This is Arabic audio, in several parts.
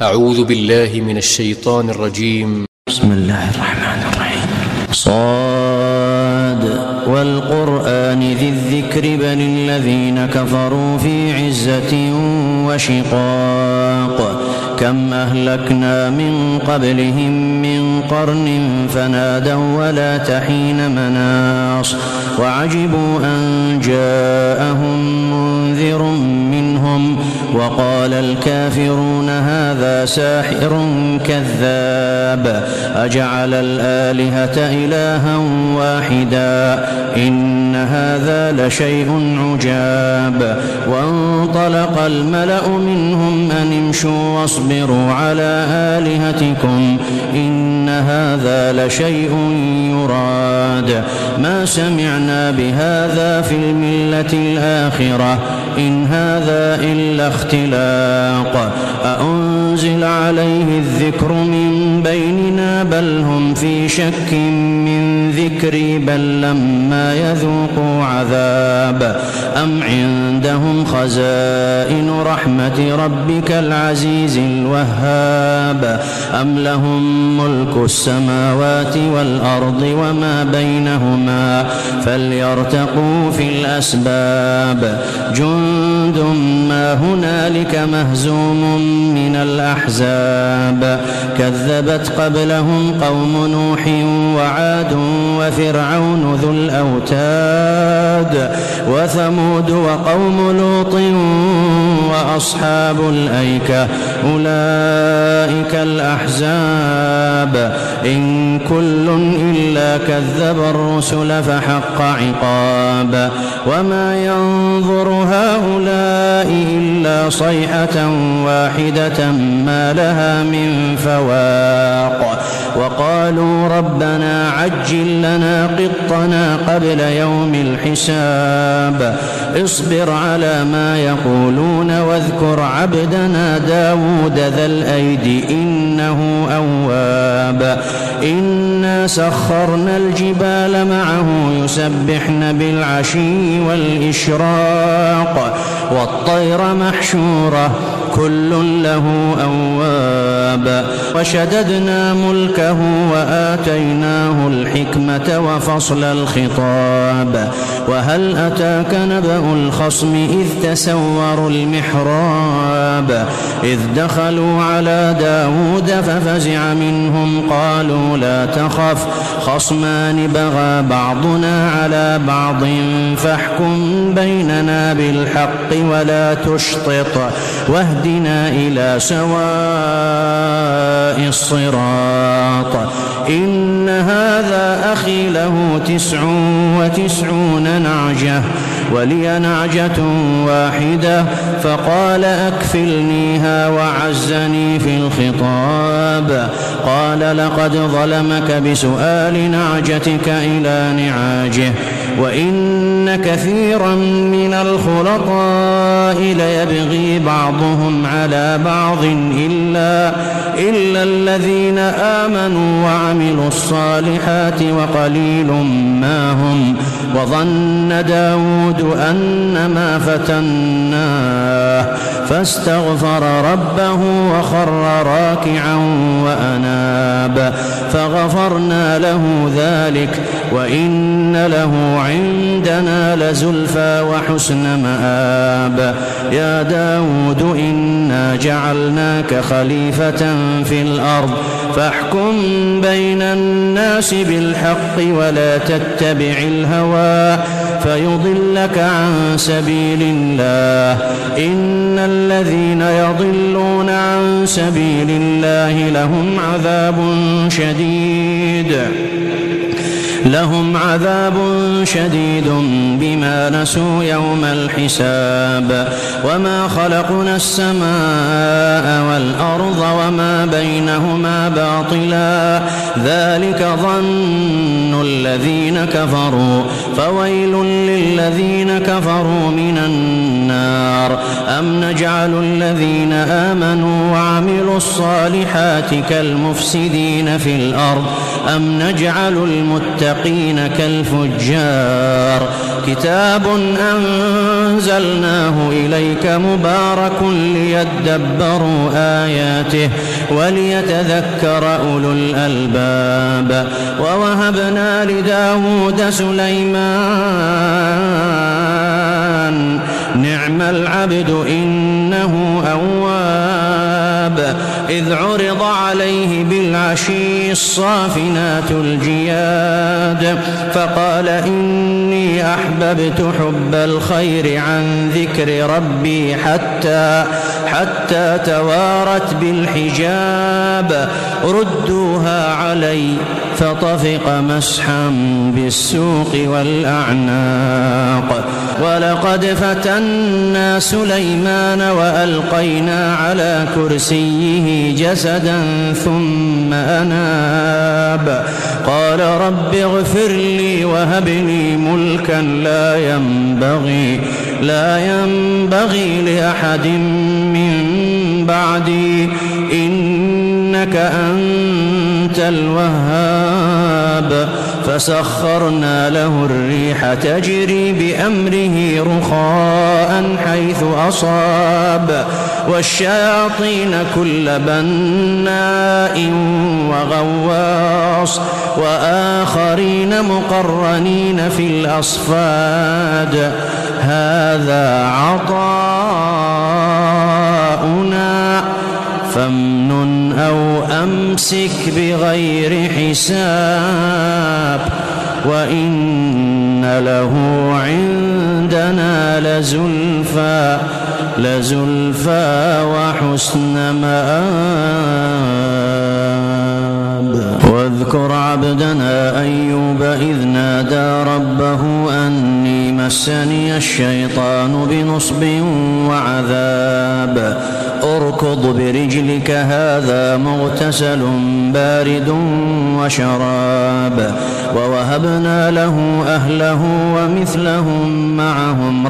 أعوذ بالله من الشيطان الرجيم. بسم الله الرحمن الرحيم. صاد والقرآن ذي الذكر بل الذين كفروا في عزة وشقاق كم أهلكنا من قبلهم من قرن فنادوا ولا تحين مناص وعجبوا أن جاءهم منذر منهم وقال الكافرون هذا ساحر كذاب أجعل الآلهة إلها واحدا إن هذا لشيء عجاب وانطلق الملأ منهم أن امشوا واصبروا على آلهتكم إن هذا لشيء يراد ما سمعنا بهذا في الملة الآخرة إن هذا إلا اختلاق أأنزل عليه الذكر من بيننا بل هم في شك من ذكري بل لما يذوقوا عذاب أم عندهم خزائن رحمة ربك العزيز الوهاب أم لهم ملك السماوات والأرض وما بينهما فليرتقوا في الأسباب جند ما هنالك مهزوم من الأحزاب كذبت قبلهم قوم نوح وعاد وفرعون ذو الأوتاد وثمود وقوم لوط وأصحاب الأيكة أولئك الأحزاب إن كل إلا كذب الرسل فحق عقاب وما ينظر هؤلاء إلا صيحة واحدة ما لها من فواق وقالوا ربنا عجل لنا قطنا قبل يوم الحساب اصبر على ما يقولون واذكر عبدنا داود ذا الأيد إنه أواب إنا سخرنا الجبال معه يسبحن بالعشي والإشراق والطير محشورة كل له أواب وشددنا ملكه وآتيناه الحكمة وفصل الخطاب وهل أتاك نبأ الخصم إذ تسوروا المحراب إذ دخلوا على داود ففزع منهم قالوا لا تخف خصمان بغى بعضنا على بعض فاحكم بيننا بالحق ولا تشطط واهدنا إلى سواء الصراط إن هذا أخي له 99 نعجة ولي نعجة واحدة فقال أكفلنيها وعزني في الخطاب قال لقد ظلمك بسؤال نعجتك إلى نعاجه وإن كثيرا من الخلطاء ليبغي بعضهم على بعض إلا الذين آمنوا وعملوا الصالحات وقليل ما هم وظن داود أنما فتناه فاستغفر ربه وخر راكعا وأناب فغفرنا له ذلك وإن له عندنا لزلفى وحسن مآب يا داود إنا جعلناك خليفة في الأرض فاحكم بين الناس بالحق ولا تتبع الهوى فيضلك عن سبيل الله إن الذين يضلون عن سبيل الله لهم عذاب شديد بما نسوا يوم الحساب وما خلقنا السماء والأرض وما بينهما باطلا ذلك ظن الذين كفروا فويل للذين كفروا من النار أم نجعل الذين آمنوا وعملوا الصالحات كالمفسدين في الأرض أم نجعل المتقين كالفجار كتاب أنزلناه إليك مبارك ليدبروا آياته وليتذكر أولو الألباب ووهبنا لداود سليمان نعم العبد إنه أواب إذ عرض عليه بالعشي الصافنات الجياد فقال إني أحببت حب الخير عن ذكر ربي حتى توارت بالحجاب ردوها علي فطفق مسحا بالسوق والأعناق ولقد فتنا سليمان وألقينا على كرسيه جسدا ثم أناب قال رب اغفر لي وهب لي ملكا لا ينبغي لأحد من بعدي إنك أنت الوهاب فسخرنا له الريح تجري بأمره رخاء حيث أصاب والشياطين كل بناء وغواص وآخرين مقرنين في الأصفاد هذا عطاؤنا فامنن أو أمسك بغير حساب وإن له عندنا لزلفى وحسن مآب واذكر عبدنا أيوب إذ نادى ربه أني مسني الشيطان بنصب وعذاب اركض برجلك هذا مغتسل بارد وشراب ووهبنا له أهله ومثلهم معهم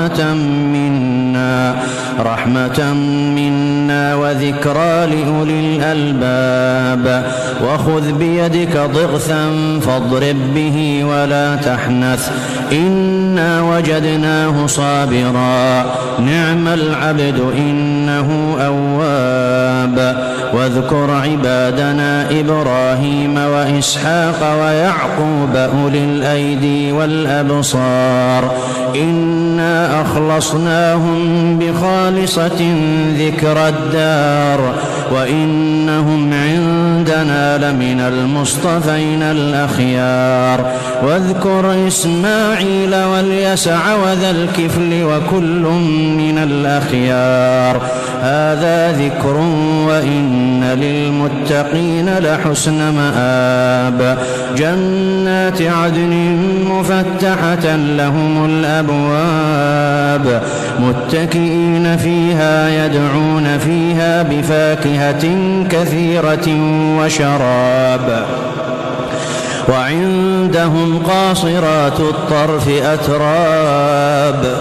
رحمة منا وذكرى لأولي الألباب وخذ بيدك ضغثا فاضرب به ولا تحنث إنا وجدناه صابرا نعم العبد إنه أواب واذكر عبادنا إبراهيم وإسحاق ويعقوب أولي الأيدي والأبصار إنا أخلصناهم بخالصة ذكر الدار وإنهم عندنا لمن المصطفين الأخيار واذكر إسماعيل واليسع وذا الكفل وكل من الأخيار هذا ذكر وإن للمتقين لحسن مآب جنات عدن مفتحة لهم الأبواب متكئين فيها يدعون فيها بفاكهة كثيرة وشراب وعندهم قاصرات الطرف أتراب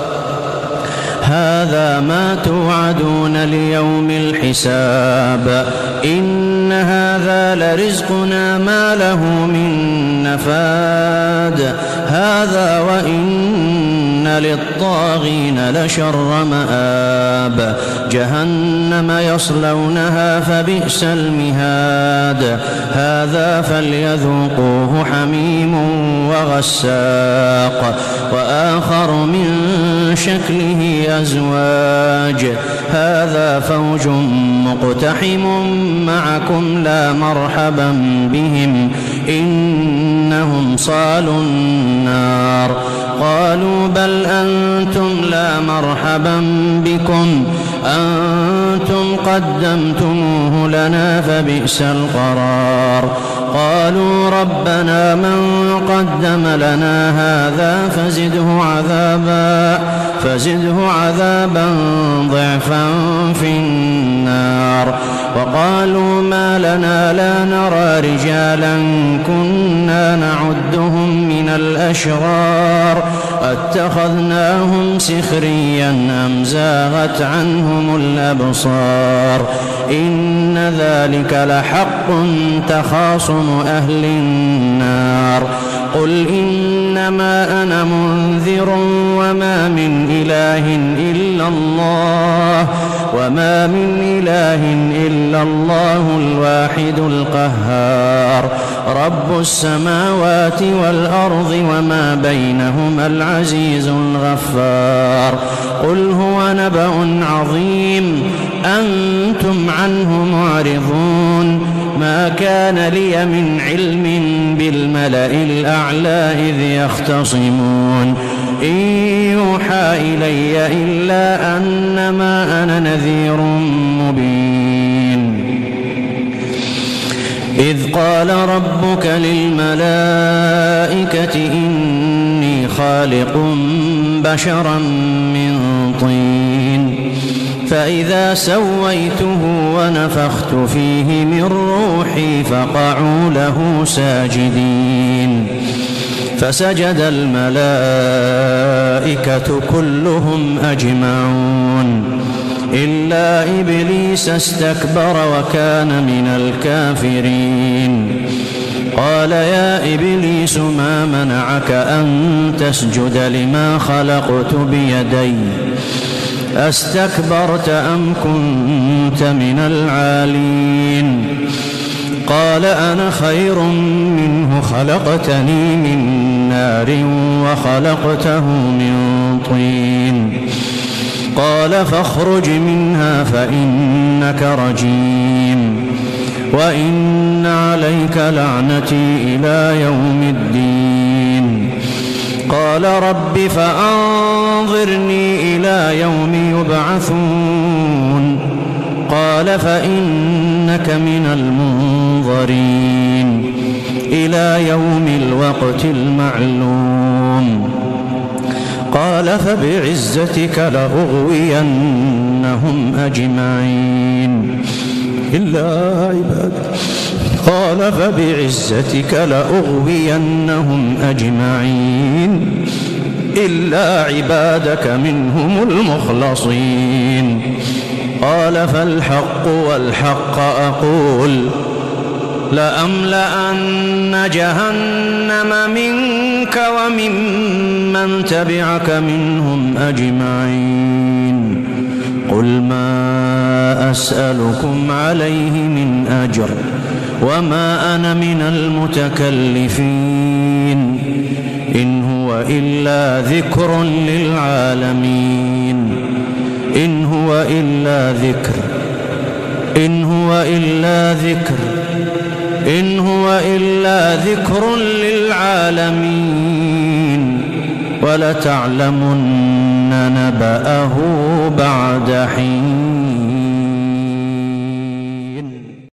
هذا ما توعدون ليوم الحساب إن هذا لرزقنا ما له من نفاد هذا وإن للطاغين لشر مآب جهنم يصلونها فبئس المهاد هذا فليذوقوه حميم وغساق وآخر من شكله أزواج هذا فوج مقتحم معكم لا مرحبا بهم إنهم صالوا النار قالوا بل أنتم لا مرحبا بكم أنتم قدمتموه لنا فبئس القرار قالوا ربنا من قدم لنا هذا فزده عذابا ضعفا في النار وقالوا ما لنا لا نرى رجالا كنا نعدهم من الأشرار أتخذناهم سخريا أم زاغت عنهم الأبصار إن ذلك لحق تخاصم أهل النار قل إنما أنا منذر وما من إله إلا الله الواحد القهار رب السماوات والأرض وما بينهما العزيز الغفار قل هو نبأ عظيم أنتم عنه معرضون ما كان لي من علم بالملأ الأعلى إذ يختصمون إن يوحى إلي إلا أنما أنا نذير مبين إذ قال ربك للملائكة إني خالق بشرا من طين فإذا سويته ونفخت فيه من روحي فقعوا له ساجدين فسجد الملائكة كلهم أجمعون إلا إبليس استكبر وكان من الكافرين قال يا إبليس ما منعك أن تسجد لما خلقت بيدي أستكبرت أم كنت من العالين قال أنا خير منه خلقتني من نار وخلقته من طين قال فاخرج منها فإنك رجيم وإن عليك لعنتي إلى يوم الدين قال رب فأنظرني إلى يوم يبعثون قال فإنك من المنظرين إلى يوم الوقت المعلوم قال فبعزتك لأغوينهم أجمعين إلا عبادك قال فبعزتك لأغوينهم أجمعين إلا عبادك منهم المخلصين قال فالحق والحق أقول لأملأن جهنم منك وممن تبعك منهم أجمعين قل ما أسألكم عليه من أجر وما أنا من المتكلفين إن هو إلا ذكر للعالمين إن هو إلا ذكر إن هو إلا ذكر إن هو إلا ذكر للعالمين ولتعلمن نبأه بعد حين